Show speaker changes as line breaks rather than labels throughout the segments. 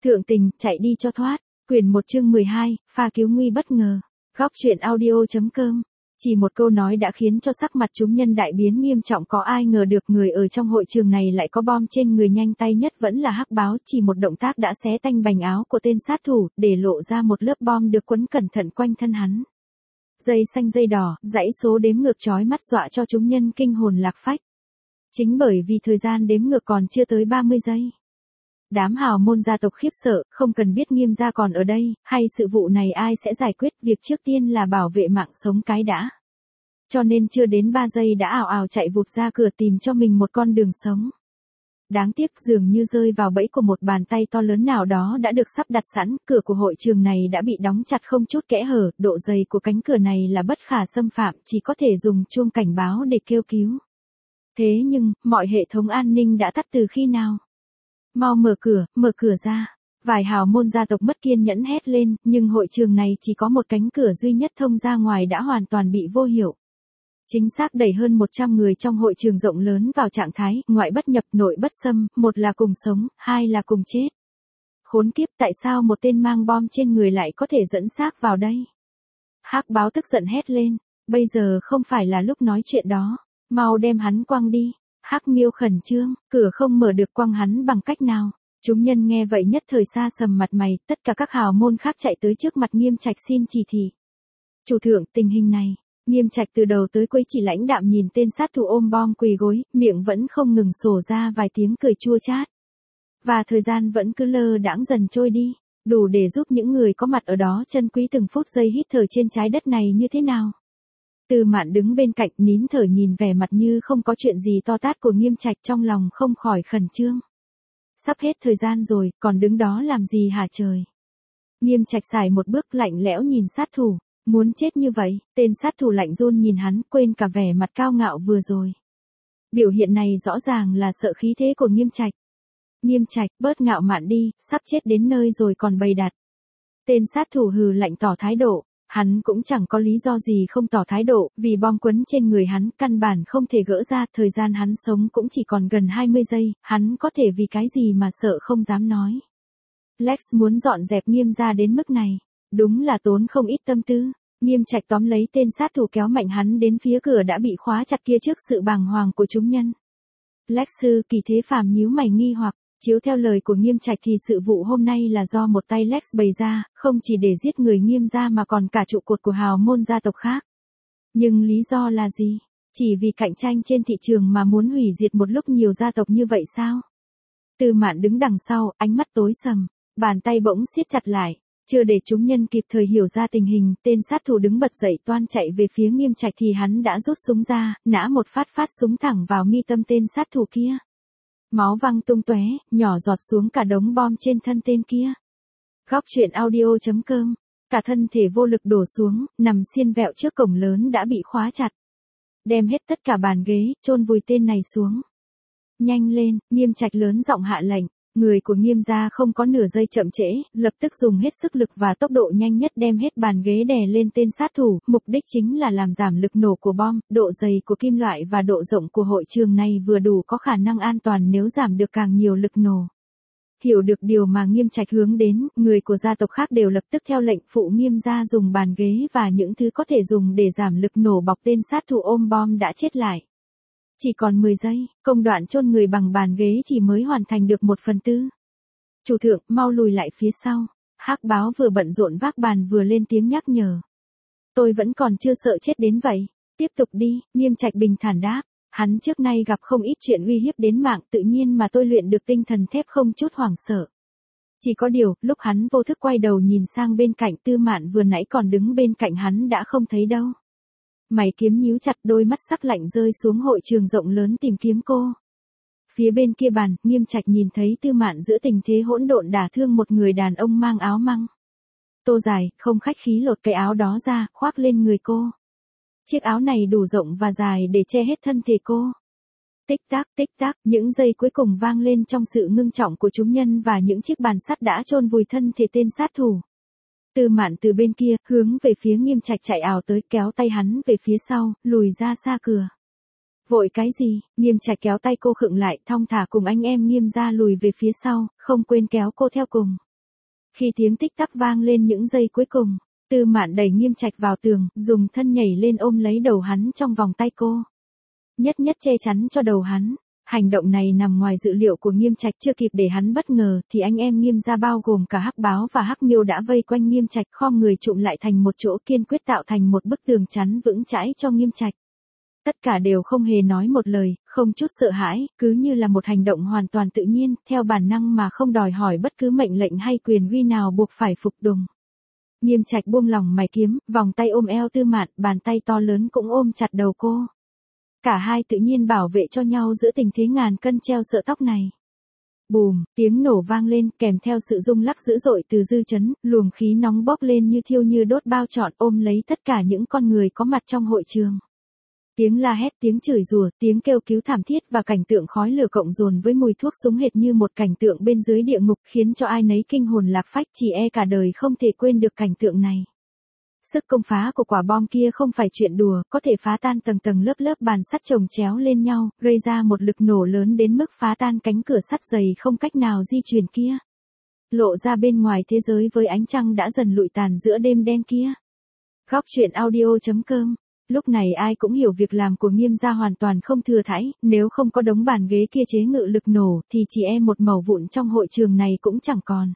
Thượng tình, chạy đi cho thoát. Quyển 1 chương 12, pha cứu nguy bất ngờ. Góc truyện audio.com. Chỉ một câu nói đã khiến cho sắc mặt chúng nhân đại biến nghiêm trọng, có ai ngờ được người ở trong hội trường này lại có bom trên người, nhanh tay nhất vẫn là Hắc Báo, chỉ một động tác đã xé tanh bành áo của tên sát thủ, để lộ ra một lớp bom được quấn cẩn thận quanh thân hắn. Dây xanh dây đỏ, dãy số đếm ngược chói mắt dọa cho chúng nhân kinh hồn lạc phách. Chính bởi vì thời gian đếm ngược còn chưa tới 30 giây. Đám hào môn gia tộc khiếp sợ, không cần biết Nghiêm gia còn ở đây, hay sự vụ này ai sẽ giải quyết, việc trước tiên là bảo vệ mạng sống cái đã. Cho nên chưa đến 3 giây đã ào ào chạy vụt ra cửa tìm cho mình một con đường sống. Đáng tiếc dường như rơi vào bẫy của một bàn tay to lớn nào đó đã được sắp đặt sẵn, cửa của hội trường này đã bị đóng chặt không chút kẽ hở, độ dày của cánh cửa này là bất khả xâm phạm, chỉ có thể dùng chuông cảnh báo để kêu cứu. Thế nhưng, mọi hệ thống an ninh đã tắt từ khi nào? Mau mở cửa ra. Vài hào môn gia tộc mất kiên nhẫn hét lên, nhưng hội trường này chỉ có một cánh cửa duy nhất thông ra ngoài đã hoàn toàn bị vô hiệu. Chính xác đẩy hơn 100 người trong hội trường rộng lớn vào trạng thái ngoại bất nhập nội bất xâm, một là cùng sống, hai là cùng chết. Khốn kiếp, tại sao một tên mang bom trên người lại có thể dẫn xác vào đây? Hắc Báo tức giận hét lên, bây giờ không phải là lúc nói chuyện đó, mau đem hắn quăng đi. Hắc Miêu khẩn trương, cửa không mở được, quăng hắn bằng cách nào? Chúng nhân nghe vậy nhất thời sa sầm mặt mày, tất cả các hào môn khác chạy tới trước mặt Nghiêm Trạch xin chỉ thị. Chủ thượng, tình hình này. Nghiêm Trạch từ đầu tới cuối chỉ lãnh đạm nhìn tên sát thủ ôm bom quỳ gối, miệng vẫn không ngừng sổ ra vài tiếng cười chua chát. Và thời gian vẫn cứ lơ đãng dần trôi đi, đủ để giúp những người có mặt ở đó trân quý từng phút giây hít thở trên trái đất này như thế nào. Tư Mạn đứng bên cạnh nín thở nhìn vẻ mặt như không có chuyện gì to tát của Nghiêm Trạch, trong lòng không khỏi khẩn trương. Sắp hết thời gian rồi, còn đứng đó làm gì hả trời? Nghiêm Trạch xài một bước lạnh lẽo nhìn sát thủ, muốn chết như vậy, tên sát thủ lạnh run nhìn hắn, quên cả vẻ mặt cao ngạo vừa rồi. Biểu hiện này rõ ràng là sợ khí thế của Nghiêm Trạch. Nghiêm Trạch, bớt ngạo mạn đi, sắp chết đến nơi rồi còn bày đặt. Tên sát thủ hừ lạnh tỏ thái độ. Hắn cũng chẳng có lý do gì không tỏ thái độ, vì bom quấn trên người hắn căn bản không thể gỡ ra, thời gian hắn sống cũng chỉ còn gần 20 giây, hắn có thể vì cái gì mà sợ không dám nói. Lex muốn dọn dẹp Nghiêm gia đến mức này, đúng là tốn không ít tâm tư. Nghiêm Trạch tóm lấy tên sát thủ kéo mạnh hắn đến phía cửa đã bị khóa chặt kia trước sự bàng hoàng của chúng nhân. Lex sư Kỳ Thế Phàm nhíu mày nghi hoặc. Chiếu theo lời của Nghiêm Trạch thì sự vụ hôm nay là do một tay Lex bày ra, không chỉ để giết người Nghiêm gia mà còn cả trụ cột của hào môn gia tộc khác. Nhưng lý do là gì? Chỉ vì cạnh tranh trên thị trường mà muốn hủy diệt một lúc nhiều gia tộc như vậy sao? Tư Mạn đứng đằng sau, ánh mắt tối sầm, bàn tay bỗng siết chặt lại. Chưa để chúng nhân kịp thời hiểu ra tình hình, tên sát thủ đứng bật dậy toan chạy về phía Nghiêm Trạch thì hắn đã rút súng ra, nã một phát súng thẳng vào mi tâm tên sát thủ kia. Máu văng tung tóe, nhỏ giọt xuống cả đống bom trên thân tên kia. Góc truyện audio.com. Cả thân thể vô lực đổ xuống, nằm xiên vẹo trước cổng lớn đã bị khóa chặt. Đem hết tất cả bàn ghế, chôn vùi tên này xuống. Nhanh lên, Nghiêm Trạch lớn giọng hạ lệnh. Người của Nghiêm gia không có nửa giây chậm trễ, lập tức dùng hết sức lực và tốc độ nhanh nhất đem hết bàn ghế đè lên tên sát thủ, mục đích chính là làm giảm lực nổ của bom, độ dày của kim loại và độ rộng của hội trường này vừa đủ có khả năng an toàn nếu giảm được càng nhiều lực nổ. Hiểu được điều mà Nghiêm Trạch hướng đến, người của gia tộc khác đều lập tức theo lệnh phụ Nghiêm gia dùng bàn ghế và những thứ có thể dùng để giảm lực nổ bọc tên sát thủ ôm bom đã chết lại. Chỉ còn 10 giây, công đoạn chôn người bằng bàn ghế chỉ mới hoàn thành được 1/4. Chủ thượng, mau lùi lại phía sau. Hắc Báo vừa bận rộn vác bàn vừa lên tiếng nhắc nhở. Tôi vẫn còn chưa sợ chết đến vậy. Tiếp tục đi, Nghiêm Trạch bình thản đáp. Hắn trước nay gặp không ít chuyện uy hiếp đến mạng, tự nhiên mà tôi luyện được tinh thần thép không chút hoảng sợ. Chỉ có điều, lúc hắn vô thức quay đầu nhìn sang bên cạnh, Tư Mạn vừa nãy còn đứng bên cạnh hắn đã không thấy đâu. Mày kiếm nhíu chặt, đôi mắt sắc lạnh rơi xuống hội trường rộng lớn tìm kiếm cô. Phía bên kia bàn, Nghiêm Trạch nhìn thấy Tư Mạn giữa tình thế hỗn độn đả thương một người đàn ông mang áo măng. Tô dài, không khách khí lột cái áo đó ra, khoác lên người cô. Chiếc áo này đủ rộng và dài để che hết thân thể cô. Tích tắc, những giây cuối cùng vang lên trong sự ngưng trọng của chúng nhân và những chiếc bàn sắt đã chôn vùi thân thể tên sát thủ. Tư Mạn từ bên kia, hướng về phía Nghiêm Trạch chạy ào tới, kéo tay hắn về phía sau, lùi ra xa cửa. Vội cái gì? Nghiêm Trạch kéo tay cô khựng lại, thong thả cùng anh em Nghiêm gia lùi về phía sau, không quên kéo cô theo cùng. Khi tiếng tích tắc vang lên những giây cuối cùng, Tư Mạn đẩy Nghiêm Trạch vào tường, dùng thân nhảy lên ôm lấy đầu hắn trong vòng tay cô. Nhất nhất che chắn cho đầu hắn. Hành động này nằm ngoài dự liệu của Nghiêm Trạch, chưa kịp để hắn bất ngờ thì anh em Nghiêm gia bao gồm cả Hắc Báo và Hắc Miêu đã vây quanh Nghiêm Trạch, khom người chụm lại thành một chỗ, kiên quyết tạo thành một bức tường chắn vững chãi cho Nghiêm Trạch. Tất cả đều không hề nói một lời, không chút sợ hãi, cứ như là một hành động hoàn toàn tự nhiên, theo bản năng mà không đòi hỏi bất cứ mệnh lệnh hay quyền uy nào buộc phải phục tùng. Nghiêm Trạch buông lỏng mày kiếm, vòng tay ôm eo Tư Mạn, bàn tay to lớn cũng ôm chặt đầu cô. Cả hai tự nhiên bảo vệ cho nhau giữa tình thế ngàn cân treo sợi tóc này. Bùm, tiếng nổ vang lên, kèm theo sự rung lắc dữ dội từ dư chấn, luồng khí nóng bốc lên như thiêu như đốt bao trọn, ôm lấy tất cả những con người có mặt trong hội trường. Tiếng la hét, tiếng chửi rủa, tiếng kêu cứu thảm thiết và cảnh tượng khói lửa cộng dồn với mùi thuốc súng hệt như một cảnh tượng bên dưới địa ngục, khiến cho ai nấy kinh hồn lạc phách, chỉ e cả đời không thể quên được cảnh tượng này. Sức công phá của quả bom kia không phải chuyện đùa, có thể phá tan tầng tầng lớp lớp bàn sắt chồng chéo lên nhau, gây ra một lực nổ lớn đến mức phá tan cánh cửa sắt dày không cách nào di chuyển kia. Lộ ra bên ngoài thế giới với ánh trăng đã dần lụi tàn giữa đêm đen kia. Góc truyện audio.com. Lúc này ai cũng hiểu việc làm của Nghiêm gia hoàn toàn không thừa thãi, nếu không có đống bàn ghế kia chế ngự lực nổ thì chỉ e một mẩu vụn trong hội trường này cũng chẳng còn.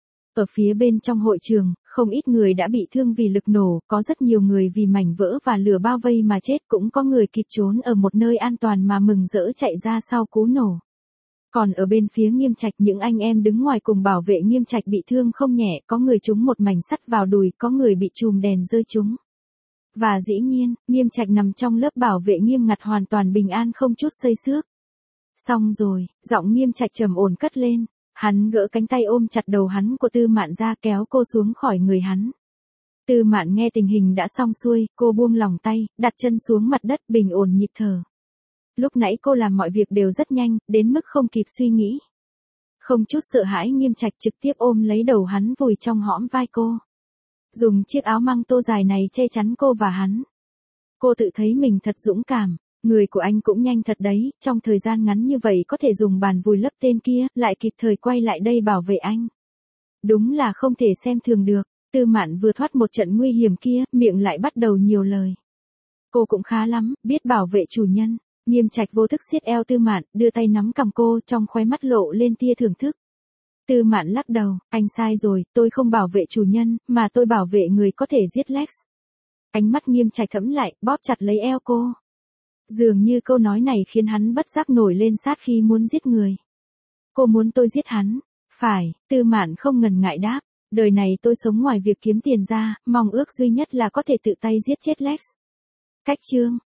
Ở phía bên trong hội trường, không ít người đã bị thương vì lực nổ, có rất nhiều người vì mảnh vỡ và lửa bao vây mà chết, cũng có người kịp trốn ở một nơi an toàn mà mừng rỡ chạy ra sau cú nổ. Còn ở bên phía Nghiêm Trạch, những anh em đứng ngoài cùng bảo vệ Nghiêm Trạch bị thương không nhẹ, có người trúng một mảnh sắt vào đùi, có người bị chùm đèn rơi trúng. Và dĩ nhiên, Nghiêm Trạch nằm trong lớp bảo vệ nghiêm ngặt hoàn toàn bình an không chút xây xước. Xong rồi, giọng Nghiêm Trạch trầm ổn cất lên. Hắn gỡ cánh tay ôm chặt đầu hắn của Tư Mạn ra, kéo cô xuống khỏi người hắn. Tư Mạn nghe tình hình đã xong xuôi, cô buông lỏng tay, đặt chân xuống mặt đất, bình ổn nhịp thở. Lúc nãy cô làm mọi việc đều rất nhanh, đến mức không kịp suy nghĩ. Không chút sợ hãi, Nghiêm Trạch trực tiếp ôm lấy đầu hắn vùi trong hõm vai cô. Dùng chiếc áo măng tô dài này che chắn cô và hắn. Cô tự thấy mình thật dũng cảm. Người của anh cũng nhanh thật đấy, trong thời gian ngắn như vậy có thể dùng bàn vùi lấp tên kia, lại kịp thời quay lại đây bảo vệ anh. Đúng là không thể xem thường được. Tư Mạn vừa thoát một trận nguy hiểm kia, miệng lại bắt đầu nhiều lời. Cô cũng khá lắm, biết bảo vệ chủ nhân. Nghiêm Trạch vô thức siết eo Tư Mạn, đưa tay nắm cằm cô, trong khóe mắt lộ lên tia thưởng thức. Tư Mạn lắc đầu, anh sai rồi, tôi không bảo vệ chủ nhân, mà tôi bảo vệ người có thể giết Lex. Ánh mắt Nghiêm Trạch thẫm lại, bóp chặt lấy eo cô. Dường như câu nói này khiến hắn bất giác nổi lên sát khí muốn giết người. Cô muốn tôi giết hắn? Phải, Tư Mạn không ngần ngại đáp. Đời này tôi sống ngoài việc kiếm tiền ra, mong ước duy nhất là có thể tự tay giết chết Lex. Cách chương.